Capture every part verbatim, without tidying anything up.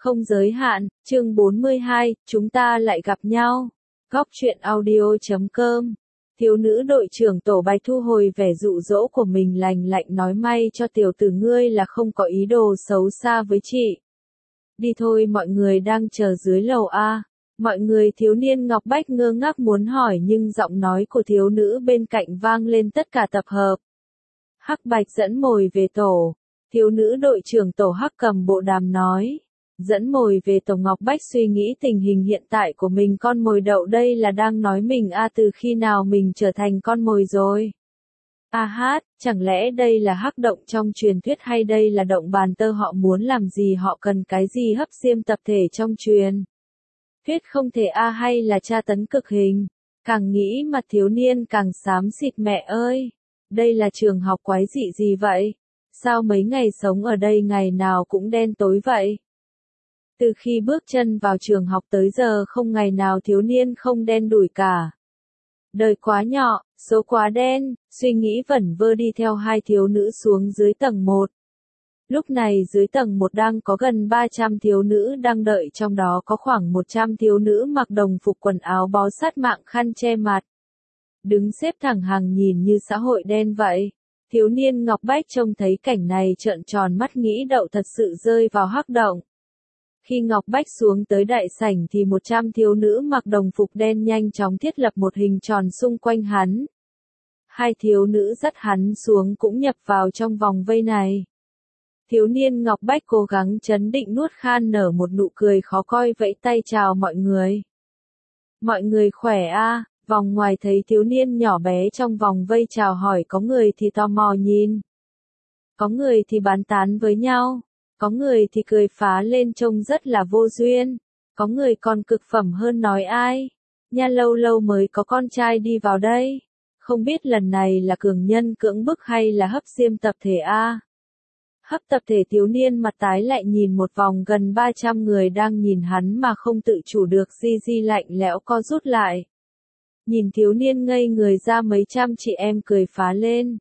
Không giới hạn, chương bốn mươi hai, chúng ta lại gặp nhau. Góc truyện audio chấm com. Thiếu nữ đội trưởng Tổ Bạch thu hồi vẻ dụ dỗ của mình, lành lạnh nói, may cho tiểu tử ngươi là không có ý đồ xấu xa với chị. Đi thôi, mọi người đang chờ dưới lầu A. Mọi người. Thiếu niên Ngọc Bách ngơ ngác muốn hỏi, nhưng giọng nói của thiếu nữ bên cạnh vang lên, tất cả tập hợp. Hắc Bạch dẫn mồi về tổ. Thiếu nữ đội trưởng Tổ Hắc cầm bộ đàm nói. Dẫn mồi về tổ. Ngọc Bách suy nghĩ tình hình hiện tại của mình, con mồi đậu đây là đang nói mình a từ khi nào mình trở thành con mồi rồi. A hát, chẳng lẽ đây là hắc động trong truyền thuyết hay đây là động bàn tơ, họ muốn làm gì, họ cần cái gì hấp diêm tập thể trong truyền thuyết không thể a hay là tra tấn cực hình. Càng nghĩ mặt thiếu niên càng xám xịt, mẹ ơi, đây là trường học quái dị gì vậy? Sao mấy ngày sống ở đây ngày nào cũng đen tối vậy? Từ khi bước chân vào trường học tới giờ không ngày nào thiếu niên không đen đủi cả. Đời quá nhỏ, số quá đen, suy nghĩ vẩn vơ đi theo hai thiếu nữ xuống dưới tầng một. Lúc này dưới tầng một đang có gần ba trăm thiếu nữ đang đợi, trong đó có khoảng một trăm thiếu nữ mặc đồng phục quần áo bó sát mạng, khăn che mặt. Đứng xếp thẳng hàng nhìn như xã hội đen vậy. Thiếu niên Ngọc Bách trông thấy cảnh này trợn tròn mắt, nghĩ đậu thật sự rơi vào hắc động. Khi Ngọc Bách xuống tới đại sảnh thì một trăm thiếu nữ mặc đồng phục đen nhanh chóng thiết lập một hình tròn xung quanh hắn. Hai thiếu nữ dắt hắn xuống cũng nhập vào trong vòng vây này. Thiếu niên Ngọc Bách cố gắng trấn định, nuốt khan nở một nụ cười khó coi, vẫy tay chào mọi người. Mọi người khỏe a? Vòng ngoài thấy thiếu niên nhỏ bé trong vòng vây chào hỏi, có người thì tò mò nhìn. Có người thì bàn tán với nhau. Có người thì cười phá lên trông rất là vô duyên. Có người còn cực phẩm hơn, nói ai? Nha, lâu lâu mới có con trai đi vào đây. Không biết lần này là cường nhân cưỡng bức hay là hấp diêm tập thể a? Hấp tập thể. Thiếu niên mặt tái lại nhìn một vòng gần ba trăm người đang nhìn hắn mà không tự chủ được, di di lạnh lẽo co rút lại. Nhìn thiếu niên ngây người ra, mấy trăm chị em cười phá lên.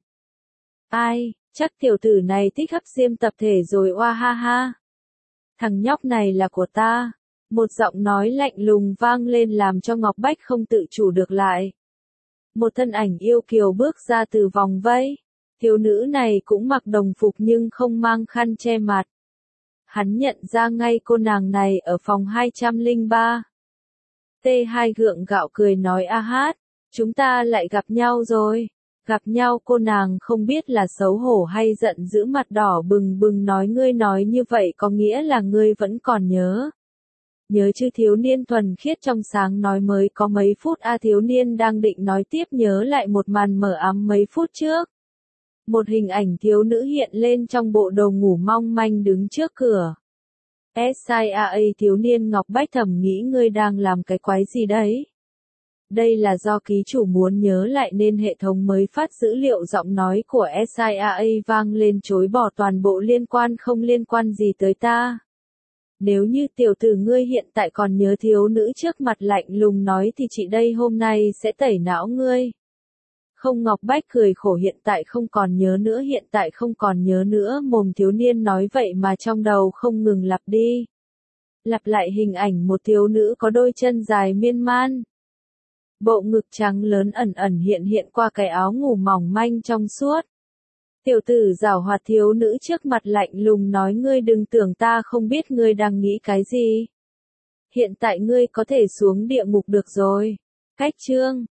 Ai? Chắc tiểu tử này thích hấp diêm tập thể rồi, oa ha ha. Thằng nhóc này là của ta. Một giọng nói lạnh lùng vang lên làm cho Ngọc Bách không tự chủ được lại. Một thân ảnh yêu kiều bước ra từ vòng vây. Thiếu nữ này cũng mặc đồng phục nhưng không mang khăn che mặt. Hắn nhận ra ngay cô nàng này ở phòng hai trăm lẻ ba. T hai gượng gạo cười nói, a hát, chúng ta lại gặp nhau rồi. Gặp nhau? Cô nàng không biết là xấu hổ hay giận dữ, mặt đỏ bừng bừng nói, ngươi nói như vậy có nghĩa là ngươi vẫn còn nhớ. Nhớ chứ? Thiếu niên thuần khiết trong sáng nói, mới có mấy phút a. Thiếu niên đang định nói tiếp, nhớ lại một màn mờ ám mấy phút trước. Một hình ảnh thiếu nữ hiện lên trong bộ đồ ngủ mong manh đứng trước cửa. ét i a a. Thiếu niên Ngọc Bách thầm nghĩ, ngươi đang làm cái quái gì đấy? Đây là do ký chủ muốn nhớ lại nên hệ thống mới phát dữ liệu. Giọng nói của ét i a a vang lên, chối bỏ toàn bộ liên quan, không liên quan gì tới ta. Nếu như tiểu tử ngươi hiện tại còn nhớ, thiếu nữ trước mặt lạnh lùng nói, thì chị đây hôm nay sẽ tẩy não ngươi. Không. Ngọc Bách cười khổ, hiện tại không còn nhớ nữa, hiện tại không còn nhớ nữa. Mồm thiếu niên nói vậy mà trong đầu không ngừng lặp đi lặp lại hình ảnh một thiếu nữ có đôi chân dài miên man. Bộ ngực trắng lớn ẩn ẩn hiện hiện qua cái áo ngủ mỏng manh trong suốt. Tiểu tử giảo hoạt. Thiếu nữ trước mặt lạnh lùng nói, ngươi đừng tưởng ta không biết ngươi đang nghĩ cái gì. Hiện tại ngươi có thể xuống địa ngục được rồi. Cách chương